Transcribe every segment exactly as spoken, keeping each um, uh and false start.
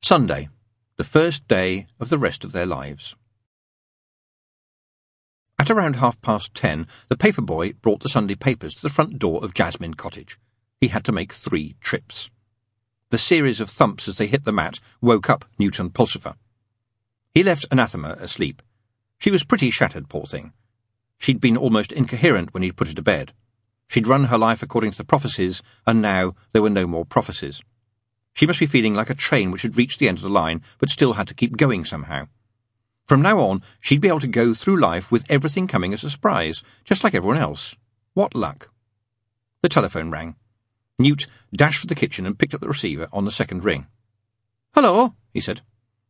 Sunday, the first day of the rest of their lives. At around half past ten, the paper boy brought the Sunday papers to the front door of Jasmine Cottage. He had to make three trips. The series of thumps as they hit the mat woke up Newton Pulsifer. He left Anathema asleep. She was pretty shattered, poor thing. She'd been almost incoherent when he'd put her to bed. She'd run her life according to the prophecies, and now there were no more prophecies. She must be feeling like a train which had reached the end of the line, but still had to keep going somehow. From now on, she'd be able to go through life with everything coming as a surprise, just like everyone else. What luck. The telephone rang. Newt dashed for the kitchen and picked up the receiver on the second ring. "Hello," he said.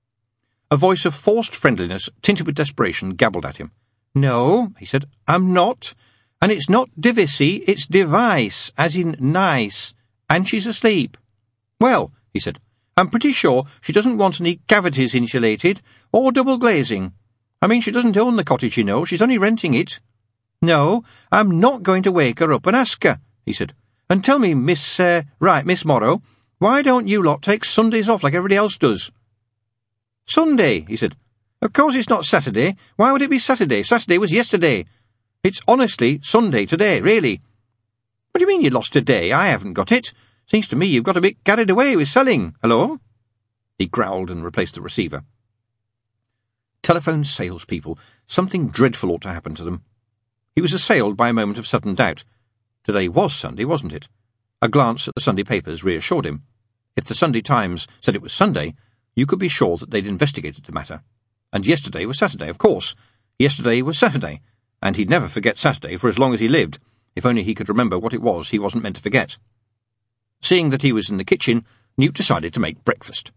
A voice of forced friendliness, tinted with desperation, gabbled at him. "No," he said, "I'm not. And it's not Divisi, it's Device, as in nice. And she's asleep." "Well," he said, "I'm pretty sure she doesn't want any cavities insulated, or double glazing. I mean, she doesn't own the cottage, you know, she's only renting it." "No, I'm not going to wake her up and ask her," he said. "And tell me, Miss, uh, right, Miss Morrow, why don't you lot take Sundays off like everybody else does?" "Sunday," he said. "Of course it's not Saturday. Why would it be Saturday? Saturday was yesterday. It's honestly Sunday today, really." "What do you mean you lost a day? I haven't got it. Seems to me you've got a bit carried away with selling. Hello?" He growled and replaced the receiver. Telephone salespeople. Something dreadful ought to happen to them. He was assailed by a moment of sudden doubt. Today was Sunday, wasn't it? A glance at the Sunday papers reassured him. If the Sunday Times said it was Sunday, you could be sure that they'd investigated the matter. And yesterday was Saturday, of course. Yesterday was Saturday, and he'd never forget Saturday for as long as he lived, if only he could remember what it was he wasn't meant to forget. Seeing that he was in the kitchen, Newt decided to make breakfast.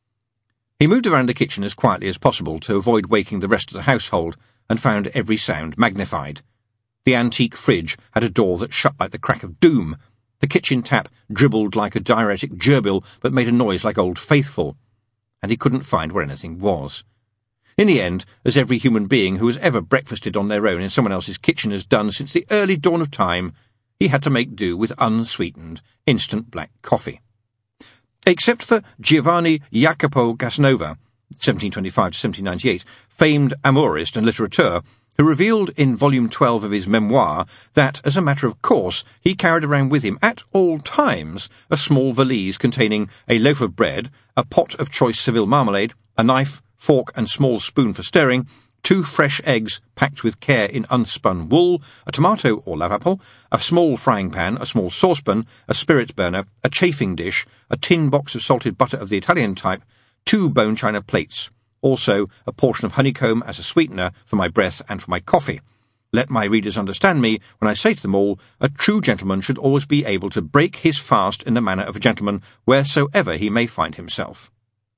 He moved around the kitchen as quietly as possible to avoid waking the rest of the household, and found every sound magnified. The antique fridge had a door that shut like the crack of doom. The kitchen tap dribbled like a diuretic gerbil, but made a noise like Old Faithful. And he couldn't find where anything was. In the end, as every human being who has ever breakfasted on their own in someone else's kitchen has done since the early dawn of time, he had to make do with unsweetened, instant black coffee. Except for Giovanni Jacopo Casanova, seventeen twenty-five to seventeen ninety-eight, famed amourist and litterateur, who revealed in volume twelve of his memoir that, as a matter of course, he carried around with him at all times a small valise containing a loaf of bread, a pot of choice Seville marmalade, a knife, fork and small spoon for stirring, two fresh eggs packed with care in unspun wool, a tomato or lave-apple, a small frying pan, a small saucepan, a spirit burner, a chafing dish, a tin box of salted butter of the Italian type, two bone china plates, also a portion of honeycomb as a sweetener for my breath and for my coffee. Let my readers understand me when I say to them all, a true gentleman should always be able to break his fast in the manner of a gentleman wheresoever he may find himself.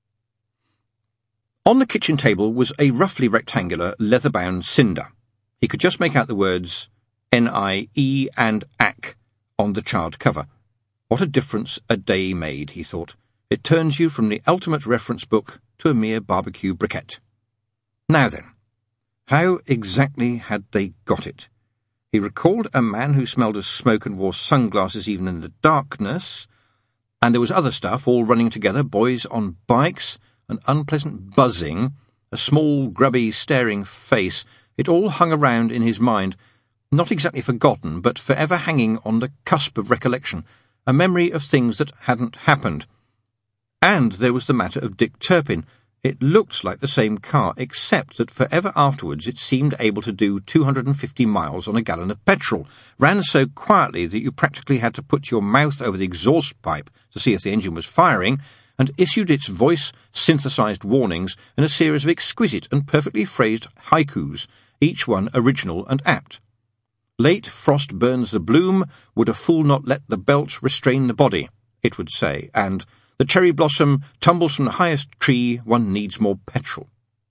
On the kitchen table was a roughly rectangular, leather-bound cinder. He could just make out the words N I E and A C on the charred cover. What a difference a day made, he thought. It turns you from the ultimate reference book to a mere barbecue briquette. Now then, how exactly had they got it? He recalled a man who smelled of smoke and wore sunglasses even in the darkness, and there was other stuff all running together, boys on bikes, an unpleasant buzzing, a small, grubby, staring face. It all hung around in his mind, not exactly forgotten, but forever hanging on the cusp of recollection, a memory of things that hadn't happened. And there was the matter of Dick Turpin. It looked like the same car, except that forever afterwards it seemed able to do two hundred and fifty miles on a gallon of petrol, ran so quietly that you practically had to put your mouth over the exhaust pipe to see if the engine was firing, and issued its voice-synthesized warnings in a series of exquisite and perfectly phrased haikus, each one original and apt. Late frost burns the bloom, would a fool not let the belt restrain the body, it would say, and the cherry blossom tumbles from the highest tree, one needs more petrol.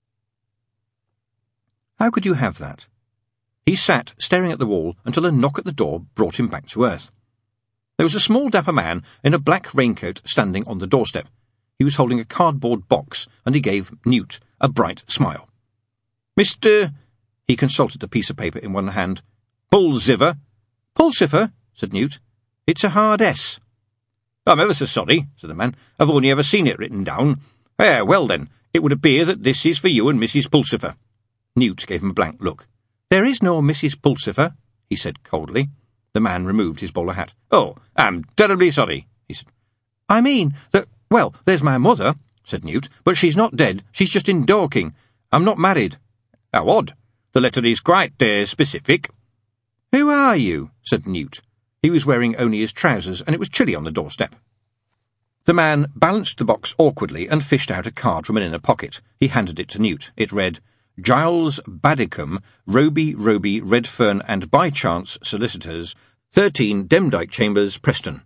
How could you have that? He sat staring at the wall until a knock at the door brought him back to earth. There was a small dapper man in a black raincoat standing on the doorstep. He was holding a cardboard box, and he gave Newt a bright smile. "Mister—" He consulted the piece of paper in one hand. "Pulsifer." "Pulsifer," said Newt. "It's a hard S." "I'm ever so sorry," said the man. "I've only ever seen it written down. Eh, well then, it would appear that this is for you and Missus Pulsifer. Newt gave him a blank look. There is no Missus Pulsifer, he said coldly. The man removed his bowler hat. Oh, I'm terribly sorry, he said. I mean that, well, there's my mother, said Newt, but she's not dead. She's just in Dorking. I'm not married. How odd. The letter is quite uh, specific. Who are you? Said Newt. He was wearing only his trousers, and it was chilly on the doorstep. The man balanced the box awkwardly and fished out a card from an inner pocket. He handed it to Newt. It read, Giles Baddicombe, Roby, Roby, Redfern and By Chance Solicitors, thirteen Demdike Chambers, Preston.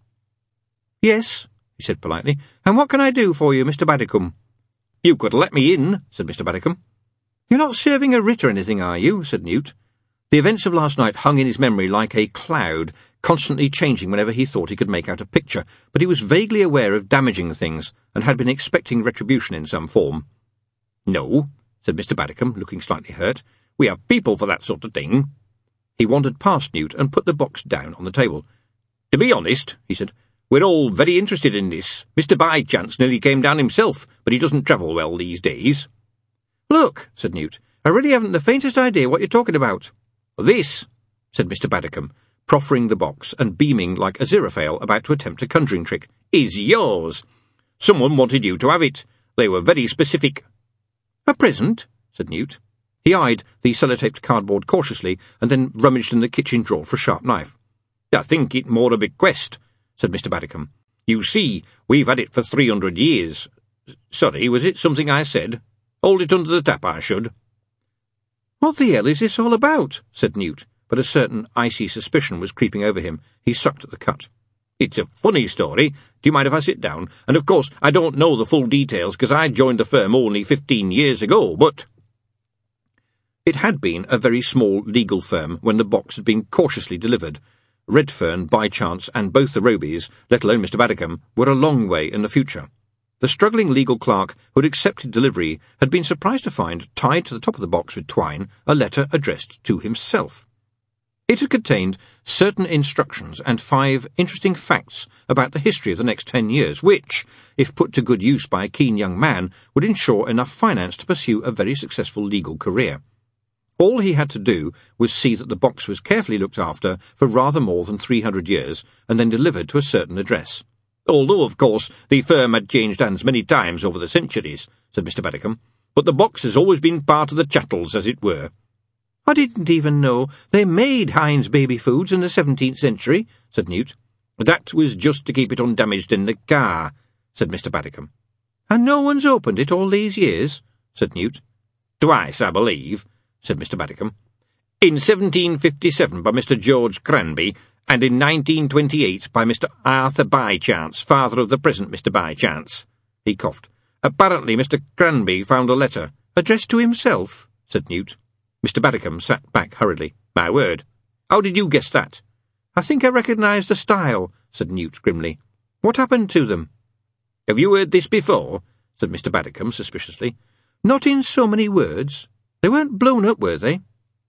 Yes, he said politely. And what can I do for you, Mister Baddicombe? You could let me in, said Mister Baddicombe. You're not serving a writ or anything, are you? Said Newt. The events of last night hung in his memory like a cloud, constantly changing whenever he thought he could make out a picture, but he was vaguely aware of damaging things, and had been expecting retribution in some form. No, said Mister Baddicombe, looking slightly hurt. We have people for that sort of thing. He wandered past Newt and put the box down on the table. To be honest, he said, we're all very interested in this. Mister By-Chance nearly came down himself, but he doesn't travel well these days. Look, said Newt, I really haven't the faintest idea what you're talking about. This, said Mister Baddicombe, proffering the box and beaming like Aziraphale about to attempt a conjuring trick, is yours. Someone wanted you to have it. They were very specific. A present? Said Newt. He eyed the sellotaped cardboard cautiously, and then rummaged in the kitchen drawer for a sharp knife. I think it more a bequest, said Mister Baddicombe. You see, we've had it for three hundred years. Sorry, was it something I said? Hold it under the tap, I should. What the hell is this all about? Said Newt, but a certain icy suspicion was creeping over him. He sucked at the cut. It's a funny story. Do you mind if I sit down? And of course, I don't know the full details, because I joined the firm only fifteen years ago, but... It had been a very small legal firm when the box had been cautiously delivered. Redfern, By-Chance, and both the Robys, let alone Mister Baddicombe, were a long way in the future. The struggling legal clerk who had accepted delivery had been surprised to find, tied to the top of the box with twine, a letter addressed to himself. It had contained certain instructions and five interesting facts about the history of the next ten years, which, if put to good use by a keen young man, would ensure enough finance to pursue a very successful legal career. All he had to do was see that the box was carefully looked after for rather more than three hundred years, and then delivered to a certain address. Although, of course, the firm had changed hands many times over the centuries, said Mister Baddicombe, but the box has always been part of the chattels, as it were. I didn't even know they made Heinz baby foods in the seventeenth century, said Newt. That was just to keep it undamaged in the car, said Mister Baddicombe. And no one's opened it all these years, said Newt. Twice, I believe, said Mister Baddicombe. In seventeen fifty-seven by Mister George Cranby, and in nineteen twenty-eight by Mister Arthur By-Chance, father of the present Mister By-Chance. He coughed. Apparently Mister Cranby found a letter. Addressed to himself, said Newt. Mister Baddicombe sat back hurriedly. My word. How did you guess that? I think I recognise the style, said Newt grimly. What happened to them? Have you heard this before? Said Mister Baddicombe suspiciously. Not in so many words. They weren't blown up, were they?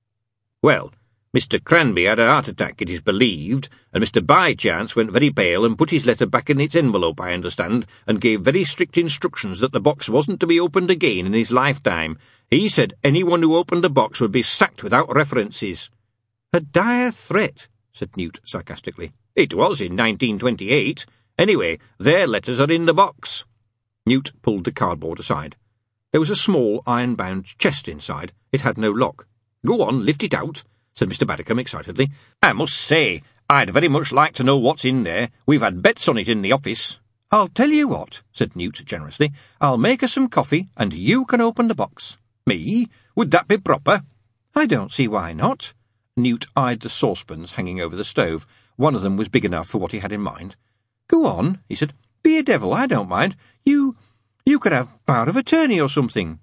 Well, Mister Cranby had a heart attack, it is believed, and Mister By-Chance went very pale and put his letter back in its envelope, I understand, and gave very strict instructions that the box wasn't to be opened again in his lifetime. He said anyone who opened the box would be sacked without references. A dire threat, said Newt sarcastically. It was in nineteen twenty-eight. Anyway, their letters are in the box. Newt pulled the cardboard aside. There was a small iron-bound chest inside. It had no lock. Go on, lift it out, said Mister Baddicombe excitedly. I must say, I'd very much like to know what's in there. We've had bets on it in the office. I'll tell you what, said Newt generously. I'll make us some coffee, and you can open the box. Me? Would that be proper? I don't see why not. Newt eyed the saucepans hanging over the stove. One of them was big enough for what he had in mind. Go on, he said. Be a devil, I don't mind. You... you could have power of attorney or something.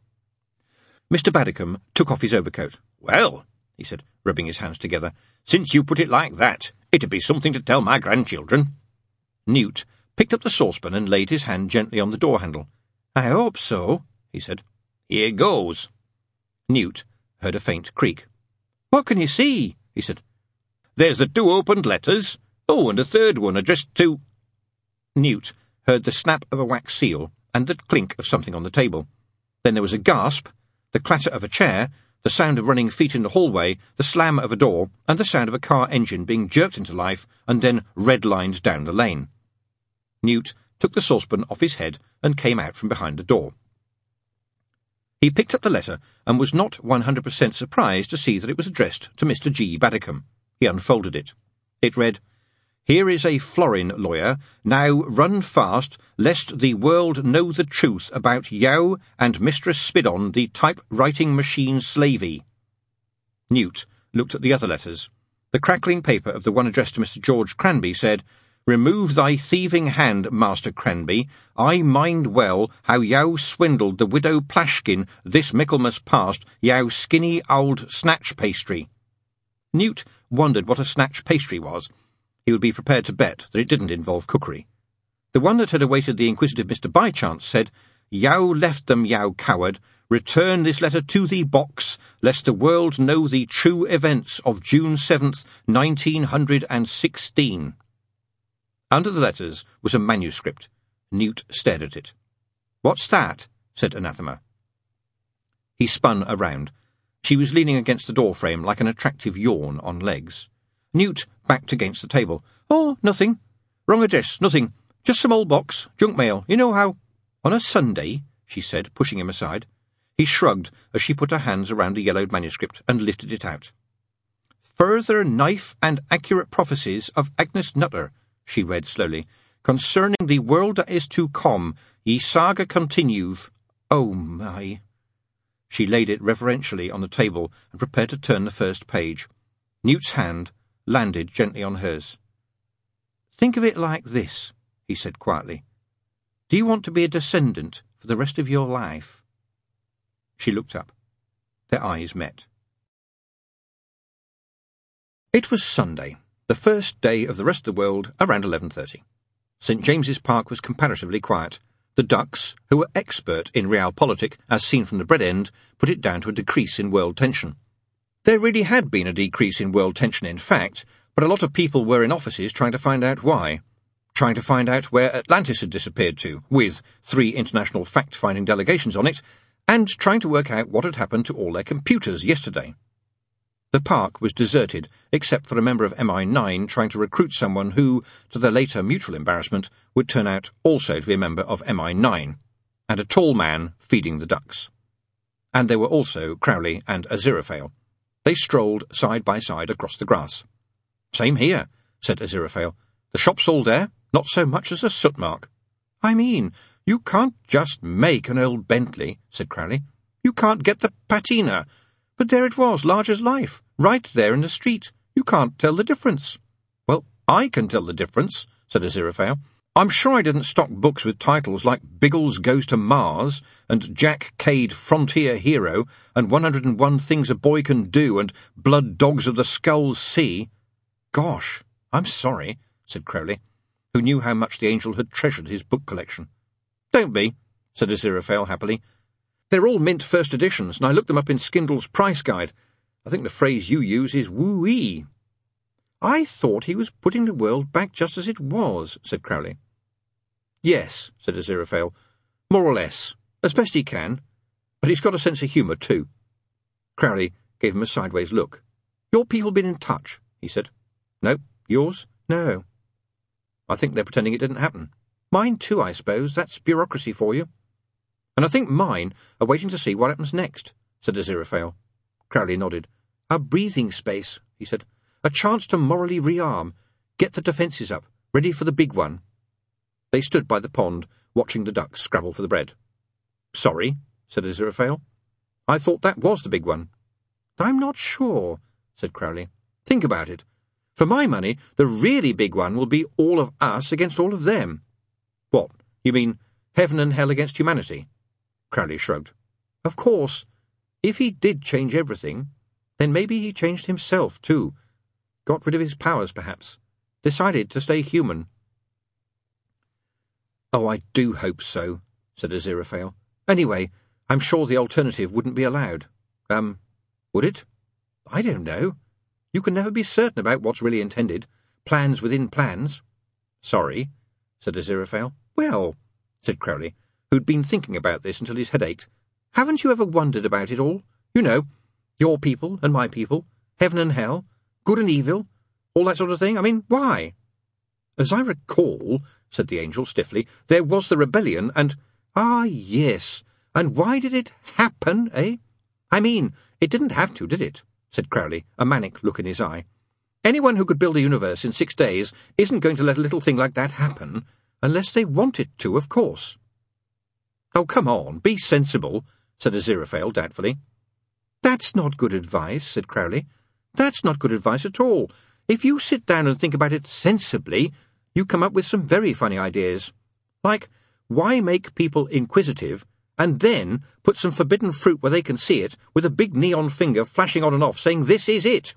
Mister Baddicombe took off his overcoat. Well, he said, rubbing his hands together, since you put it like that, it'd be something to tell my grandchildren. Newt picked up the saucepan and laid his hand gently on the door-handle. I hope so, he said. Here goes. Newt heard a faint creak. What can you see? He said. There's the two opened letters. Oh, and a third one addressed to... Newt heard the snap of a wax seal, and the clink of something on the table. Then there was a gasp, the clatter of a chair, the sound of running feet in the hallway, the slam of a door, and the sound of a car engine being jerked into life and then redlined down the lane. Newt took the saucepan off his head and came out from behind the door. He picked up the letter and was not one hundred percent surprised to see that it was addressed to Mister G. Baddicombe. He unfolded it. It read, "Here is a florin lawyer. Now run fast, lest the world know the truth about Yow and Mistress Spidon, the type-writing machine slavey." Newt looked at the other letters. The crackling paper of the one addressed to Mister George Cranby said, "Remove thy thieving hand, Master Cranby. I mind well how yow swindled the widow Plashkin this Michaelmas past, yow skinny old snatch pastry." Newt wondered what a snatch pastry was. He would be prepared to bet that it didn't involve cookery. The one that had awaited the inquisitive Mister Bychance said, "Yow left them, yow coward. Return this letter to the box, lest the world know the true events of June seventh, nineteen hundred and sixteen. Under the letters was a manuscript. Newt stared at it. "What's that?" said Anathema. He spun around. She was leaning against the door frame like an attractive yawn on legs. Newt backed against the table. "Oh, nothing. Wrong address, nothing. Just some old box, junk mail, you know how—" "On a Sunday?" she said, pushing him aside. He shrugged as she put her hands around the yellowed manuscript and lifted it out. "Further knife and accurate prophecies of Agnes Nutter," she read slowly, "concerning the world that is to come, ye saga continuve. Oh, my." She laid it reverentially on the table and prepared to turn the first page. Newt's hand landed gently on hers. "Think of it like this," he said quietly. "Do you want to be a descendant for the rest of your life?" She looked up. Their eyes met. It was Sunday, the first day of the rest of the world, around eleven thirty. St James's Park was comparatively quiet. The ducks, who were expert in realpolitik, as seen from the bread end, put it down to a decrease in world tension. There really had been a decrease in world tension, in fact, but a lot of people were in offices trying to find out why. Trying to find out where Atlantis had disappeared to, with three international fact-finding delegations on it, and trying to work out what had happened to all their computers yesterday. The park was deserted, except for a member of M I nine trying to recruit someone who, to their later mutual embarrassment, would turn out also to be a member of M I nine, and a tall man feeding the ducks. And there were also Crowley and Aziraphale. They strolled side by side across the grass. "Same here," said Aziraphale. "The shop's all there, not so much as a soot mark." "I mean, you can't just make an old Bentley," said Crowley. "You can't get the patina. But there it was, large as life, right there in the street. You can't tell the difference." "Well, I can tell the difference," said Aziraphale. "I'm sure I didn't stock books with titles like Biggles Goes to Mars, and Jack Cade Frontier Hero, and one hundred and one Things a Boy Can Do, and Blood Dogs of the Skull Sea." "Gosh, I'm sorry," said Crowley, who knew how much the angel had treasured his book collection. "Don't be," said Aziraphale happily. "They're all mint first editions, and I looked them up in Skindle's price guide. I think the phrase you use is woo-ee." "I thought he was putting the world back just as it was," said Crowley. "Yes," said Aziraphale, "more or less, as best he can. But he's got a sense of humour, too." Crowley gave him a sideways look. "Your people been in touch?" he said. "No. Yours?" "No." "I think they're pretending it didn't happen." "Mine too, I suppose. That's bureaucracy for you." "And I think mine are waiting to see what happens next," said Aziraphale. Crowley nodded. "A breathing space," he said. "A chance to morally rearm. Get the defences up, ready for the big one." They stood by the pond, watching the ducks scrabble for the bread. "Sorry," said Aziraphale. "I thought that was the big one." "I'm not sure," said Crowley. "Think about it. For my money, the really big one will be all of us against all of them." "What, you mean heaven and hell against humanity?" Crowley shrugged. "Of course, if he did change everything, then maybe he changed himself, too. Got rid of his powers, perhaps. Decided to stay human." "Oh, I do hope so," said Aziraphale. "Anyway, I'm sure the alternative wouldn't be allowed." Um, would it? "I don't know. You can never be certain about what's really intended. Plans within plans." "Sorry," said Aziraphale. "Well," said Crowley, who'd been thinking about this until his head ached. "Haven't you ever wondered about it all? You know, your people and my people, heaven and hell, good and evil, all that sort of thing. I mean, why?" "As I recall," said the angel stiffly, "there was the rebellion and—" "Ah, yes. And why did it happen, eh? I mean, it didn't have to, did it?" said Crowley, a manic look in his eye. "Anyone who could build a universe in six days isn't going to let a little thing like that happen, unless they want it to, of course." "Oh, come on, be sensible," said Aziraphale doubtfully. "That's not good advice," said Crowley. "That's not good advice at all. If you sit down and think about it sensibly, you come up with some very funny ideas. Like, why make people inquisitive and then put some forbidden fruit where they can see it with a big neon finger flashing on and off saying, 'This is it'?"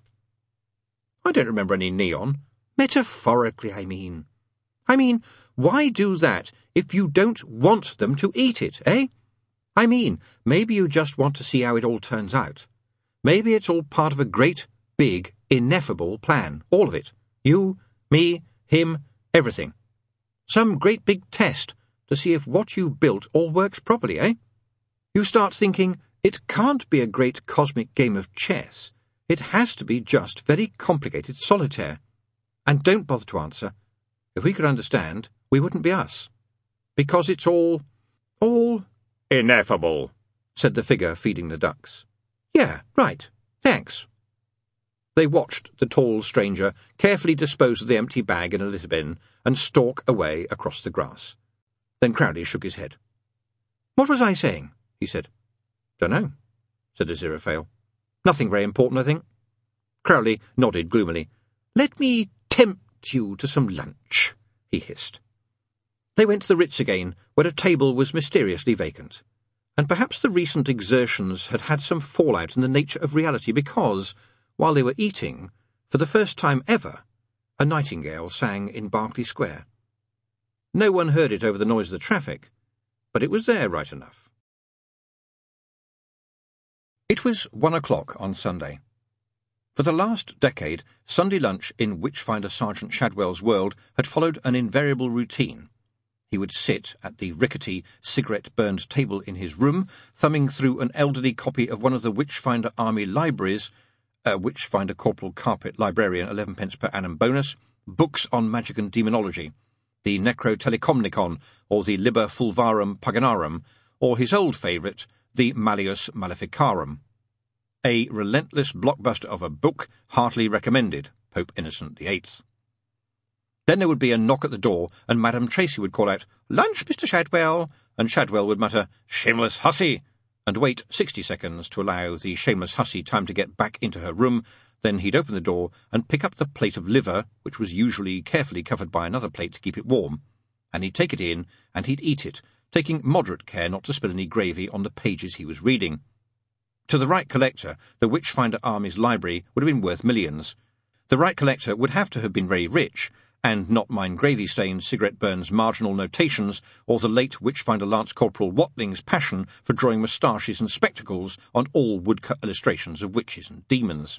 "I don't remember any neon. Metaphorically, I mean. I mean, why do that if you don't want them to eat it, eh? I mean, maybe you just want to see how it all turns out. Maybe it's all part of a great, big, ineffable plan, all of it. You, me, him, everything. Some great big test to see if what you've built all works properly, eh? You start thinking, it can't be a great cosmic game of chess. It has to be just very complicated solitaire. And don't bother to answer. If we could understand, we wouldn't be us. Because it's all... all... ineffable," said the figure feeding the ducks. "Yeah, right. Thanks." They watched the tall stranger carefully dispose of the empty bag in a litter bin and stalk away across the grass. Then Crowley shook his head. "What was I saying?" he said. "Dunno," said Aziraphale. "Nothing very important, I think." Crowley nodded gloomily. "Let me tempt you to some lunch," he hissed. They went to the Ritz again, where a table was mysteriously vacant. And perhaps the recent exertions had had some fallout in the nature of reality because, while they were eating, for the first time ever, a nightingale sang in Berkeley Square. No one heard it over the noise of the traffic, but it was there right enough. It was one o'clock on Sunday. For the last decade, Sunday lunch in Witchfinder Sergeant Shadwell's world had followed an invariable routine. He would sit at the rickety, cigarette-burned table in his room, thumbing through an elderly copy of one of the Witchfinder Army libraries, a Witchfinder Corporal Carpet Librarian eleven pence per annum bonus, books on magic and demonology, the Necrotelecomnicon, or the Liber Fulvarum Paganarum, or his old favourite, the Malleus Maleficarum. A relentless blockbuster of a book, heartily recommended, Pope Innocent the Eighth. Then there would be a knock at the door, and Madame Tracy would call out, "Lunch, Mister Shadwell," and Shadwell would mutter, "Shameless hussy," and wait sixty seconds to allow the shameless hussy time to get back into her room. Then he'd open the door and pick up the plate of liver, which was usually carefully covered by another plate to keep it warm, and he'd take it in, and he'd eat it, taking moderate care not to spill any gravy on the pages he was reading. To the right collector, the Witchfinder Army's library would have been worth millions. The right collector would have to have been very rich, and not mind gravy-stained cigarette burns, marginal notations, or the late Witchfinder Lance Corporal Watling's passion for drawing moustaches and spectacles on all woodcut illustrations of witches and demons.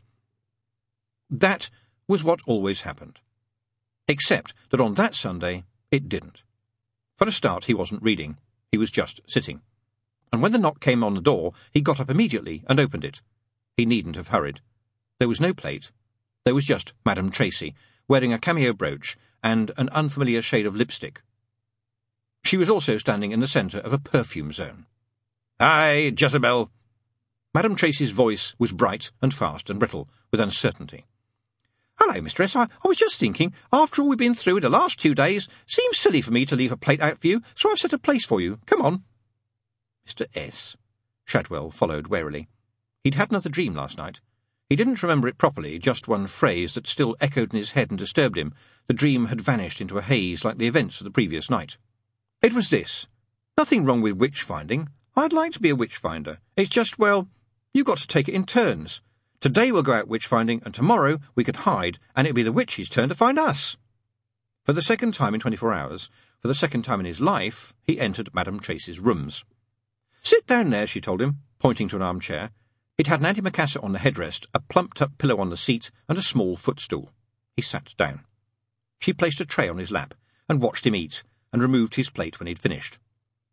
That was what always happened. Except that on that Sunday it didn't. For a start, he wasn't reading. He was just sitting. And when the knock came on the door, he got up immediately and opened it. He needn't have hurried. There was no plate. There was just Madame Tracy, wearing a cameo brooch and an unfamiliar shade of lipstick. She was also standing in the centre of a perfume zone. "Aye, Jezebel!" Madame Tracy's voice was bright and fast and brittle, with uncertainty. "Hello, mistress. I, I was just thinking, after all we've been through in the last two days, seems silly for me to leave a plate out for you, so I've set a place for you. Come on." "Mister S?" Shadwell followed warily. He'd had another dream last night. He didn't remember it properly, just one phrase that still echoed in his head and disturbed him. The dream had vanished into a haze like the events of the previous night. It was this. Nothing wrong with witch-finding. I'd like to be a witch-finder. It's just, well, you've got to take it in turns. Today we'll go out witch-finding, and tomorrow we could hide, and it'll be the witch's turn to find us. For the second time in twenty-four hours, for the second time in his life, he entered Madame Tracy's rooms. "Sit down there," she told him, pointing to an armchair. It had an antimacassar on the headrest, a plumped-up pillow on the seat, and a small footstool. He sat down. She placed a tray on his lap, and watched him eat, and removed his plate when he'd finished.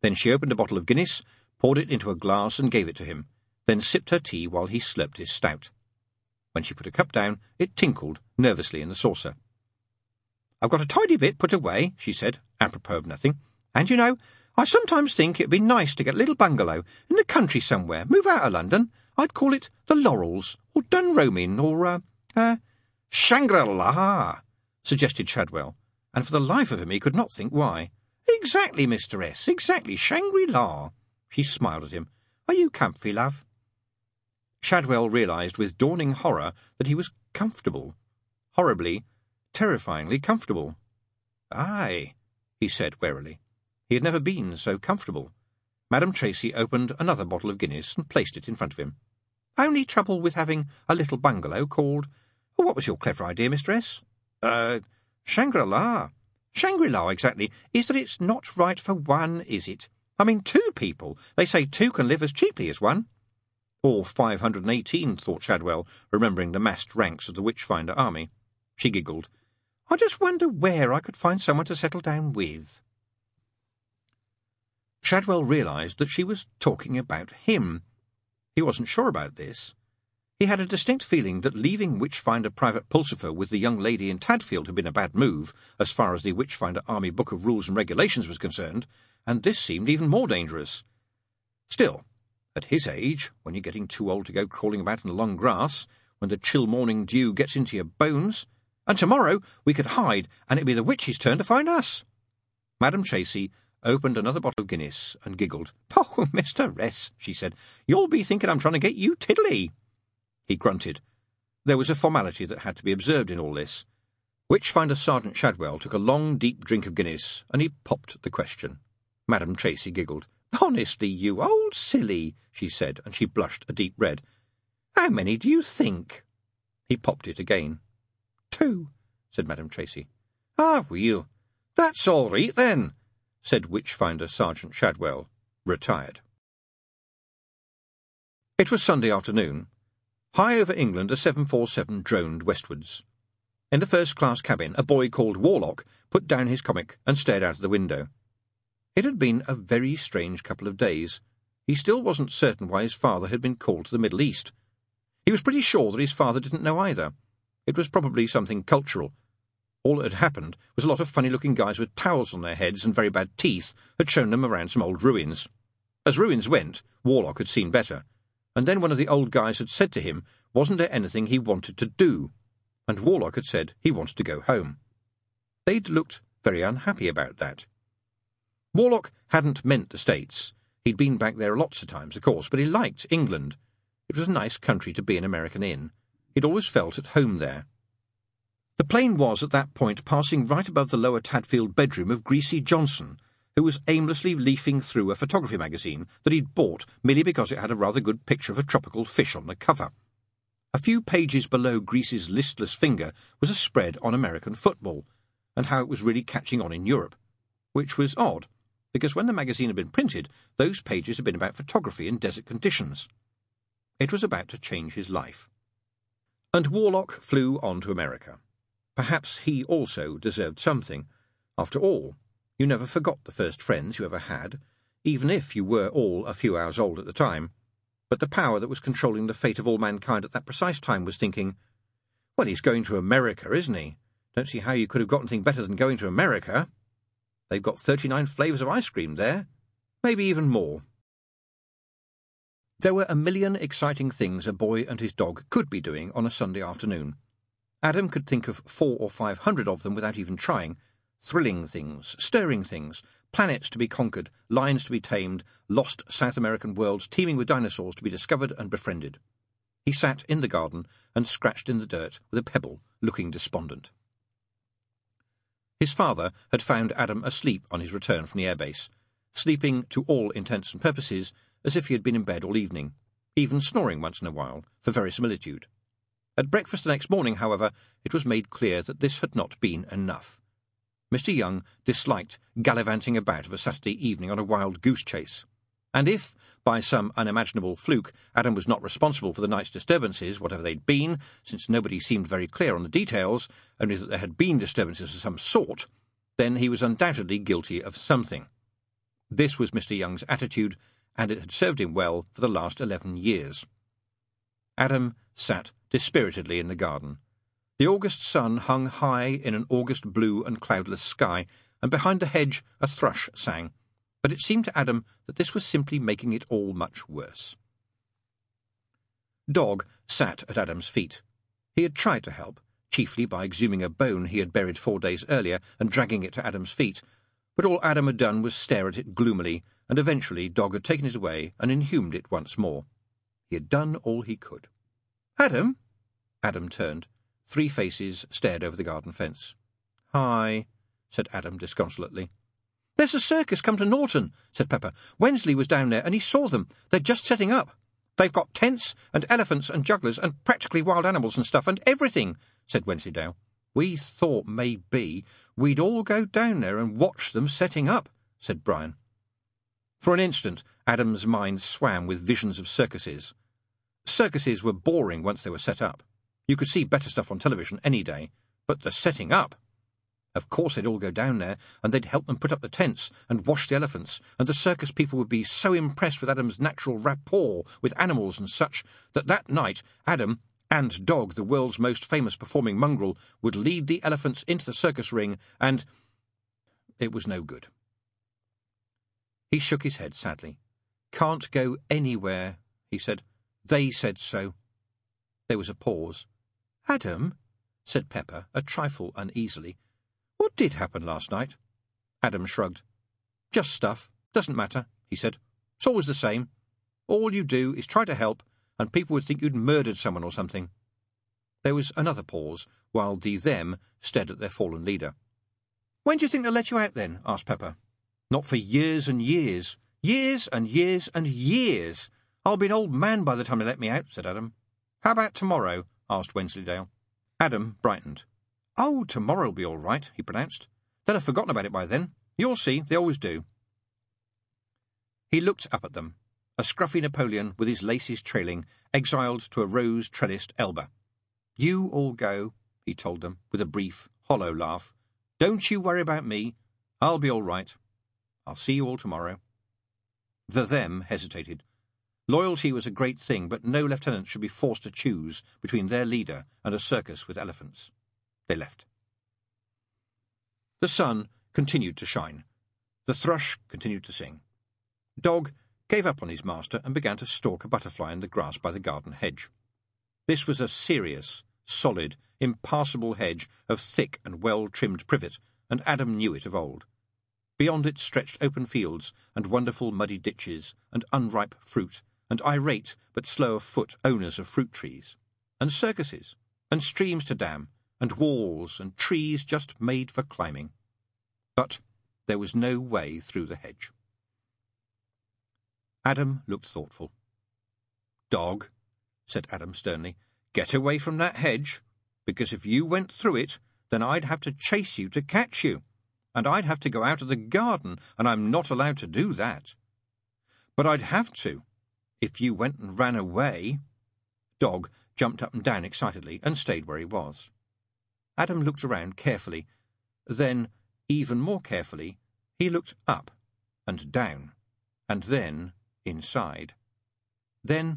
Then she opened a bottle of Guinness, poured it into a glass and gave it to him, then sipped her tea while he slurped his stout. When she put a cup down, it tinkled nervously in the saucer. "I've got a tidy bit put away," she said, apropos of nothing. "And, you know, I sometimes think it'd be nice to get a little bungalow in the country somewhere, move out of London. I'd call it the Laurels, or Dunromin, or, uh, uh, Shangri-La," suggested Shadwell, and for the life of him he could not think why. "Exactly, Mister S, exactly, Shangri-La." She smiled at him. "Are you comfy, love?" Shadwell realised with dawning horror that he was comfortable. Horribly, terrifyingly comfortable. "Aye," he said warily. He had never been so comfortable. Madame Tracy opened another bottle of Guinness and placed it in front of him. "Only trouble with having a little bungalow called... Oh, what was your clever idea, Mister S? Uh, Shangri-La. Shangri-La, exactly, is that it's not right for one, is it? I mean, two people. They say two can live as cheaply as one." Or five hundred and eighteen, thought Shadwell, remembering the massed ranks of the Witchfinder army. She giggled. "I just wonder where I could find someone to settle down with." Shadwell realised that she was talking about him. He wasn't sure about this. He had a distinct feeling that leaving Witchfinder Private Pulsifer with the young lady in Tadfield had been a bad move, as far as the Witchfinder Army Book of Rules and Regulations was concerned, and this seemed even more dangerous. Still, at his age, when you're getting too old to go crawling about in the long grass, when the chill morning dew gets into your bones, and tomorrow we could hide, and it'd be the witch's turn to find us. Madame Tracy opened another bottle of Guinness and giggled. "Oh, Mister S," she said, "you'll be thinking I'm trying to get you tiddly." He grunted. There was a formality that had to be observed in all this. Witchfinder Sergeant Shadwell took a long, deep drink of Guinness, and he popped the question. Madame Tracy giggled. "Honestly, you old silly," she said, and she blushed a deep red. "How many do you think?" He popped it again. "Two," said Madame Tracy. "Ah, well, that's all right, then," said Witchfinder Sergeant Shadwell, retired. It was Sunday afternoon. High over England, a seven forty-seven droned westwards. In the first-class cabin, a boy called Warlock put down his comic and stared out of the window. It had been a very strange couple of days. He still wasn't certain why his father had been called to the Middle East. He was pretty sure that his father didn't know either. It was probably something cultural. All that had happened was a lot of funny-looking guys with towels on their heads and very bad teeth had shown them around some old ruins. As ruins went, Warlock had seen better. And then one of the old guys had said to him, wasn't there anything he wanted to do? And Warlock had said he wanted to go home. They'd looked very unhappy about that. Warlock hadn't meant the States. He'd been back there lots of times, of course, but he liked England. It was a nice country to be an American in. He'd always felt at home there. The plane was at that point passing right above the lower Tadfield bedroom of Greasy Johnson, who was aimlessly leafing through a photography magazine that he'd bought merely because it had a rather good picture of a tropical fish on the cover. A few pages below Greasy's listless finger was a spread on American football, and how it was really catching on in Europe, which was odd, because when the magazine had been printed, those pages had been about photography in desert conditions. It was about to change his life. And Warlock flew on to America. Perhaps he also deserved something. After all, you never forgot the first friends you ever had, even if you were all a few hours old at the time. But the power that was controlling the fate of all mankind at that precise time was thinking, well, he's going to America, isn't he? Don't see how you could have got anything better than going to America. They've got thirty-nine flavours of ice cream there. Maybe even more. There were a million exciting things a boy and his dog could be doing on a Sunday afternoon. Adam could think of four or five hundred of them without even trying. Thrilling things, stirring things, planets to be conquered, lions to be tamed, lost South American worlds teeming with dinosaurs to be discovered and befriended. He sat in the garden and scratched in the dirt with a pebble, looking despondent. His father had found Adam asleep on his return from the airbase, sleeping to all intents and purposes as if he had been in bed all evening, even snoring once in a while, for verisimilitude. At breakfast the next morning, however, it was made clear that this had not been enough. Mister Young disliked gallivanting about of a Saturday evening on a wild goose chase, and if, by some unimaginable fluke, Adam was not responsible for the night's disturbances, whatever they'd been, since nobody seemed very clear on the details, only that there had been disturbances of some sort, then he was undoubtedly guilty of something. This was Mister Young's attitude, and it had served him well for the last eleven years. Adam sat dispiritedly in the garden. The August sun hung high in an August blue and cloudless sky, and behind the hedge a thrush sang, but it seemed to Adam that this was simply making it all much worse. Dog sat at Adam's feet. He had tried to help, chiefly by exhuming a bone he had buried four days earlier and dragging it to Adam's feet, but all Adam had done was stare at it gloomily, and eventually Dog had taken it away and inhumed it once more. He had done all he could. "Adam?" Adam turned. Three faces stared over the garden fence. "Hi," said Adam disconsolately. "There's a circus come to Norton," said Pepper. "Wensley was down there, and he saw them. They're just setting up. They've got tents and elephants and jugglers and practically wild animals and stuff and everything," said Wensleydale. "We thought maybe we'd all go down there and watch them setting up," said Brian. For an instant, Adam's mind swam with visions of circuses. Circuses were boring once they were set up. You could see better stuff on television any day, but the setting up! Of course they'd all go down there, and they'd help them put up the tents and wash the elephants, and the circus people would be so impressed with Adam's natural rapport with animals and such that that night Adam and Dog, the world's most famous performing mongrel, would lead the elephants into the circus ring, and it was no good. He shook his head sadly. "Can't go anywhere," he said. "They said so." There was a pause. "Adam," said Pepper, a trifle uneasily, "what did happen last night?" Adam shrugged. "Just stuff. Doesn't matter," he said. "It's always the same. All you do is try to help, and people would think you'd murdered someone or something." There was another pause, while the them stared at their fallen leader. "When do you think they'll let you out, then?" asked Pepper. "Not for years and years. Years and years and years. I'll be an old man by the time they let me out," said Adam. "How about tomorrow?" asked Wensleydale. Adam brightened. "Oh, tomorrow'll be all right," he pronounced. "They'll have forgotten about it by then. You'll see, they always do." He looked up at them, a scruffy Napoleon with his laces trailing, exiled to a rose-trellised Elba. "You all go," he told them, with a brief, hollow laugh. "Don't you worry about me. I'll be all right. I'll see you all tomorrow." The them hesitated. Loyalty was a great thing, but no lieutenant should be forced to choose between their leader and a circus with elephants. They left. The sun continued to shine. The thrush continued to sing. Dog gave up on his master and began to stalk a butterfly in the grass by the garden hedge. This was a serious, solid, impassable hedge of thick and well-trimmed privet, and Adam knew it of old. Beyond it stretched open fields and wonderful muddy ditches and unripe fruit, and irate but slow of foot owners of fruit trees, and circuses, and streams to dam, and walls and trees just made for climbing. But there was no way through the hedge. Adam looked thoughtful. "Dog," said Adam sternly, "get away from that hedge, because if you went through it, then I'd have to chase you to catch you, and I'd have to go out of the garden, and I'm not allowed to do that. But I'd have to, if you went and ran away." Dog jumped up and down excitedly and stayed where he was. Adam looked around carefully. Then, even more carefully, he looked up and down, and then inside. Then...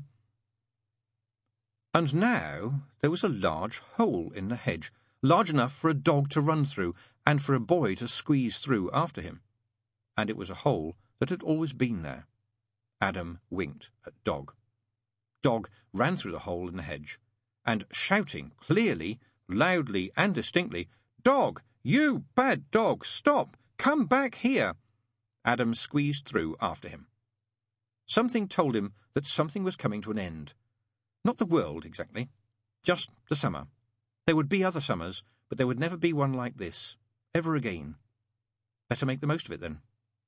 And now there was a large hole in the hedge, large enough for a dog to run through, and for a boy to squeeze through after him. And it was a hole that had always been there. Adam winked at Dog. Dog ran through the hole in the hedge, and shouting clearly, loudly and distinctly, "Dog, you bad dog, stop! Come back here!" Adam squeezed through after him. Something told him that something was coming to an end. Not the world, exactly. Just the summer. There would be other summers, but there would never be one like this, ever again. Better make the most of it, then.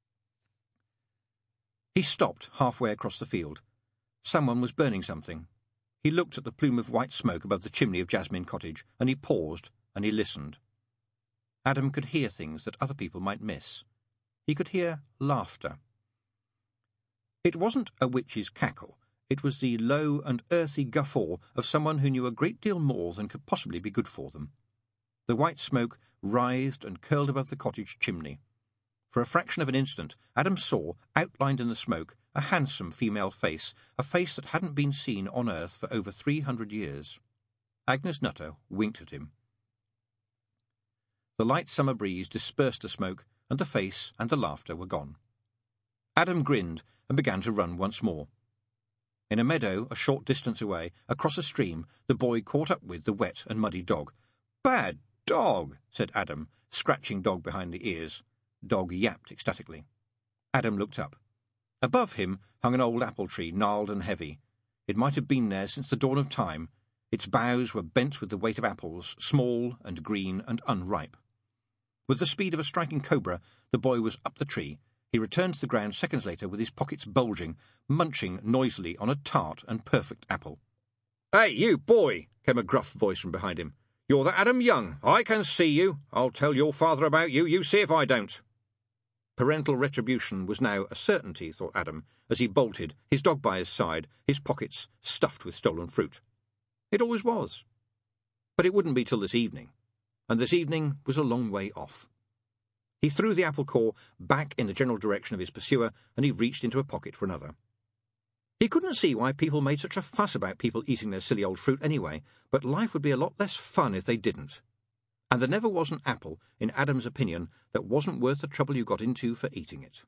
He stopped halfway across the field. Someone was burning something. He looked at the plume of white smoke above the chimney of Jasmine Cottage, and he paused, and he listened. Adam could hear things that other people might miss. He could hear laughter. It wasn't a witch's cackle. It was the low and earthy guffaw of someone who knew a great deal more than could possibly be good for them. The white smoke writhed and curled above the cottage chimney. For a fraction of an instant, Adam saw, outlined in the smoke, a handsome female face, a face that hadn't been seen on earth for over three hundred years. Agnes Nutter winked at him. The light summer breeze dispersed the smoke, and the face and the laughter were gone. Adam grinned and began to run once more. In a meadow a short distance away, across a stream, the boy caught up with the wet and muddy dog. "Bad dog," said Adam, scratching Dog behind the ears. Dog yapped ecstatically. Adam looked up. Above him hung an old apple tree, gnarled and heavy. It might have been there since the dawn of time. Its boughs were bent with the weight of apples, small and green and unripe. With the speed of a striking cobra, the boy was up the tree. He returned to the ground seconds later with his pockets bulging, munching noisily on a tart and perfect apple. "Hey, you boy!" came a gruff voice from behind him. "You're the Adam Young. I can see you. I'll tell your father about you. You see if I don't." Parental retribution was now a certainty, thought Adam, as he bolted, his dog by his side, his pockets stuffed with stolen fruit. It always was. But it wouldn't be till this evening, and this evening was a long way off. He threw the apple core back in the general direction of his pursuer, and he reached into a pocket for another. He couldn't see why people made such a fuss about people eating their silly old fruit anyway, but life would be a lot less fun if they didn't. And there never was an apple, in Adam's opinion, that wasn't worth the trouble you got into for eating it.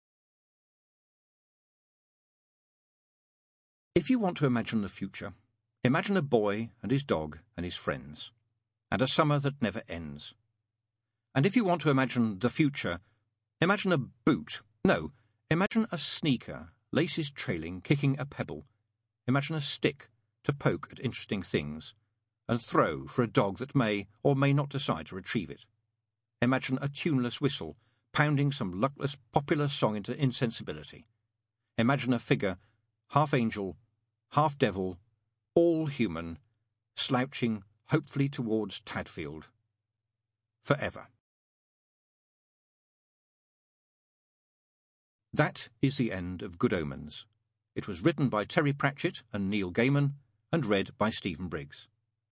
If you want to imagine the future, imagine a boy and his dog and his friends, and a summer that never ends. And if you want to imagine the future, imagine a boot. No, imagine a sneaker, laces trailing, kicking a pebble. Imagine a stick to poke at interesting things, and throw for a dog that may or may not decide to retrieve it. Imagine a tuneless whistle, pounding some luckless popular song into insensibility. Imagine a figure, half angel, half devil, all human, slouching hopefully towards Tadfield. Forever. That is the end of Good Omens. It was written by Terry Pratchett and Neil Gaiman, and read by Stephen Briggs.